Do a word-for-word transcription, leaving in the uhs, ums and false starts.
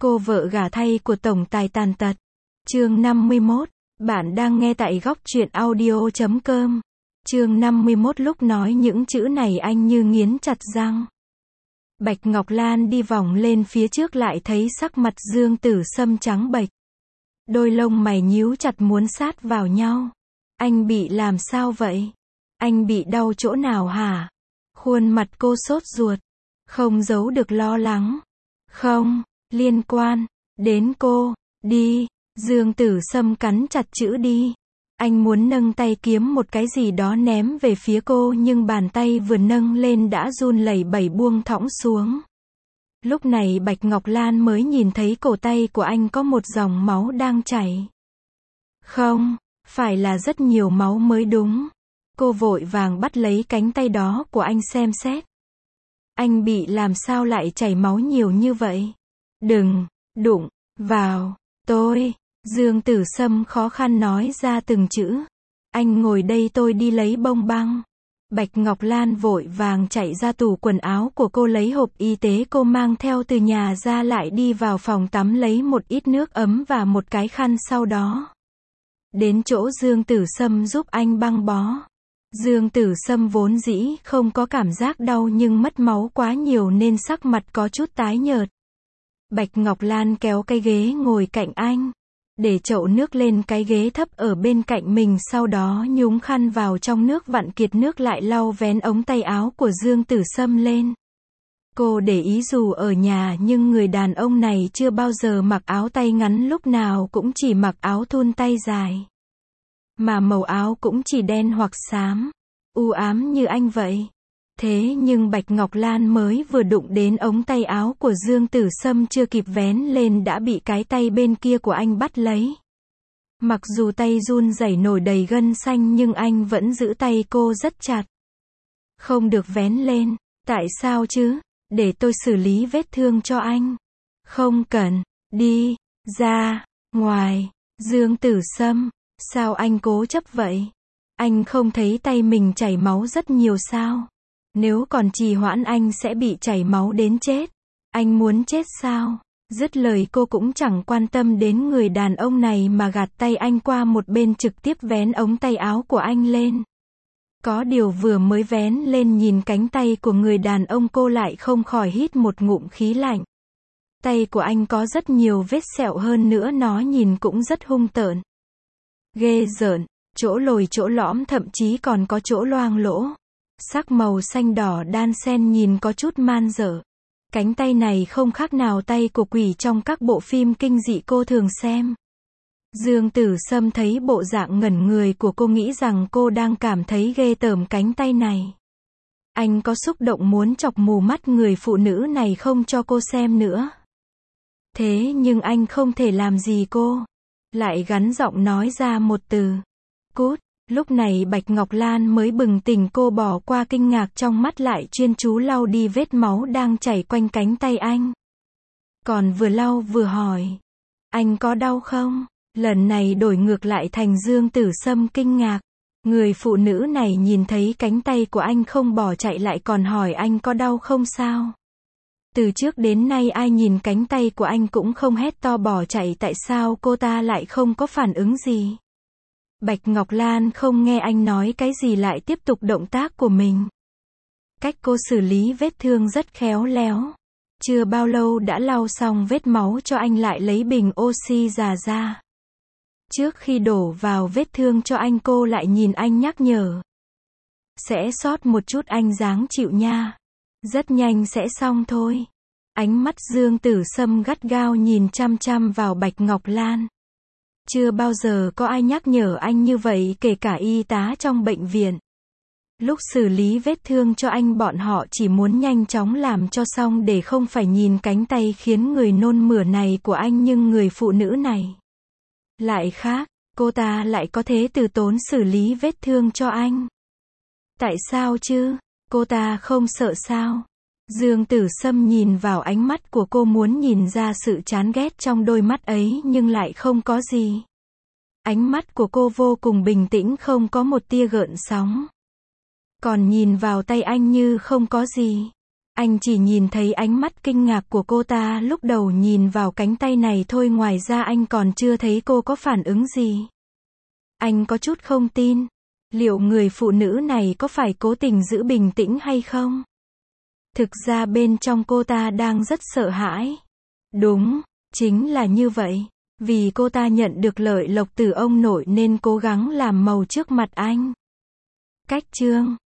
Cô vợ gả thay của tổng tài tàn tật. Chương năm mươi mốt. Bạn đang nghe tại góc truyện audio chấm com. Chương năm mươi mốt. Lúc nói những chữ này anh như nghiến chặt răng. Bạch Ngọc Lan đi vòng lên phía trước lại thấy sắc mặt Dương Tử Sâm trắng bệch. Đôi lông mày nhíu chặt muốn sát vào nhau. Anh bị làm sao vậy? Anh bị đau chỗ nào hả? Khuôn mặt cô sốt ruột. Không giấu được lo lắng. Không, liên quan đến cô. Đi. Dương Tử Sâm cắn chặt chữ đi. Anh muốn nâng tay kiếm một cái gì đó ném về phía cô nhưng bàn tay vừa nâng lên đã run lẩy bẩy buông thõng xuống. Lúc này Bạch Ngọc Lan mới nhìn thấy cổ tay của anh có một dòng máu đang chảy. Không, phải là rất nhiều máu mới đúng. Cô vội vàng bắt lấy cánh tay đó của anh xem xét. Anh bị làm sao lại chảy máu nhiều như vậy? Đừng đụng vào tôi. Dương Tử Sâm khó khăn nói ra từng chữ. Anh ngồi đây tôi đi lấy bông băng. Bạch Ngọc Lan vội vàng chạy ra tủ quần áo của cô lấy hộp y tế cô mang theo từ nhà ra lại đi vào phòng tắm lấy một ít nước ấm và một cái khăn sau đó. Đến chỗ Dương Tử Sâm giúp anh băng bó. Dương Tử Sâm vốn dĩ không có cảm giác đau nhưng mất máu quá nhiều nên sắc mặt có chút tái nhợt. Bạch Ngọc Lan kéo cái ghế ngồi cạnh anh. Để chậu nước lên cái ghế thấp ở bên cạnh mình sau đó nhúng khăn vào trong nước vặn kiệt nước lại lau vén ống tay áo của Dương Tử Sâm lên. Cô để ý dù ở nhà nhưng người đàn ông này chưa bao giờ mặc áo tay ngắn lúc nào cũng chỉ mặc áo thun tay dài. Mà màu áo cũng chỉ đen hoặc xám, u ám như anh vậy. Thế nhưng Bạch Ngọc Lan mới vừa đụng đến ống tay áo của Dương Tử Sâm chưa kịp vén lên đã bị cái tay bên kia của anh bắt lấy. Mặc dù tay run rẩy nổi đầy gân xanh nhưng anh vẫn giữ tay cô rất chặt. Không được vén lên. Tại sao chứ? Để tôi xử lý vết thương cho anh. Không cần. Đi ra ngoài. Dương Tử Sâm, sao anh cố chấp vậy? Anh không thấy tay mình chảy máu rất nhiều sao? Nếu còn trì hoãn anh sẽ bị chảy máu đến chết. Anh muốn chết sao? Dứt lời cô cũng chẳng quan tâm đến người đàn ông này mà gạt tay anh qua một bên trực tiếp vén ống tay áo của anh lên. Có điều vừa mới vén lên nhìn cánh tay của người đàn ông cô lại không khỏi hít một ngụm khí lạnh. Tay của anh có rất nhiều vết sẹo hơn nữa nó nhìn cũng rất hung tợn. Ghê rợn, chỗ lồi chỗ lõm thậm chí còn có chỗ loang lỗ. Sắc màu xanh đỏ đan xen nhìn có chút man dở. Cánh tay này không khác nào tay của quỷ trong các bộ phim kinh dị cô thường xem. Dương Tử Sâm thấy bộ dạng ngẩn người của cô nghĩ rằng cô đang cảm thấy ghê tởm cánh tay này. Anh có xúc động muốn chọc mù mắt người phụ nữ này không cho cô xem nữa. Thế nhưng anh không thể làm gì cô. Lại gắn giọng nói ra một từ. Cút. Lúc này Bạch Ngọc Lan mới bừng tỉnh cô bỏ qua kinh ngạc trong mắt lại chuyên chú lau đi vết máu đang chảy quanh cánh tay anh. Còn vừa lau vừa hỏi. Anh có đau không? Lần này đổi ngược lại thành Dương Tử Sâm kinh ngạc. Người phụ nữ này nhìn thấy cánh tay của anh không bỏ chạy lại còn hỏi anh có đau không sao? Từ trước đến nay ai nhìn cánh tay của anh cũng không hét to bỏ chạy tại sao cô ta lại không có phản ứng gì? Bạch Ngọc Lan không nghe anh nói cái gì lại tiếp tục động tác của mình. Cách cô xử lý vết thương rất khéo léo. Chưa bao lâu đã lau xong vết máu cho anh lại lấy bình oxy già ra. Trước khi đổ vào vết thương cho anh cô lại nhìn anh nhắc nhở. Sẽ sót một chút anh dáng chịu nha. Rất nhanh sẽ xong thôi. Ánh mắt Dương Tử Sâm gắt gao nhìn chăm chăm vào Bạch Ngọc Lan. Chưa bao giờ có ai nhắc nhở anh như vậy kể cả y tá trong bệnh viện. Lúc xử lý vết thương cho anh bọn họ chỉ muốn nhanh chóng làm cho xong để không phải nhìn cánh tay khiến người nôn mửa này của anh nhưng người phụ nữ này. Lại khác, cô ta lại có thế từ tốn xử lý vết thương cho anh. Tại sao chứ? Cô ta không sợ sao? Dương Tử Sâm nhìn vào ánh mắt của cô muốn nhìn ra sự chán ghét trong đôi mắt ấy nhưng lại không có gì. Ánh mắt của cô vô cùng bình tĩnh không có một tia gợn sóng. Còn nhìn vào tay anh như không có gì. Anh chỉ nhìn thấy ánh mắt kinh ngạc của cô ta lúc đầu nhìn vào cánh tay này thôi, ngoài ra anh còn chưa thấy cô có phản ứng gì. Anh có chút không tin. Liệu người phụ nữ này có phải cố tình giữ bình tĩnh hay không? Thực ra bên trong cô ta đang rất sợ hãi. Đúng, chính là như vậy. Vì cô ta nhận được lợi lộc từ ông nội nên cố gắng làm màu trước mặt anh. Cách chương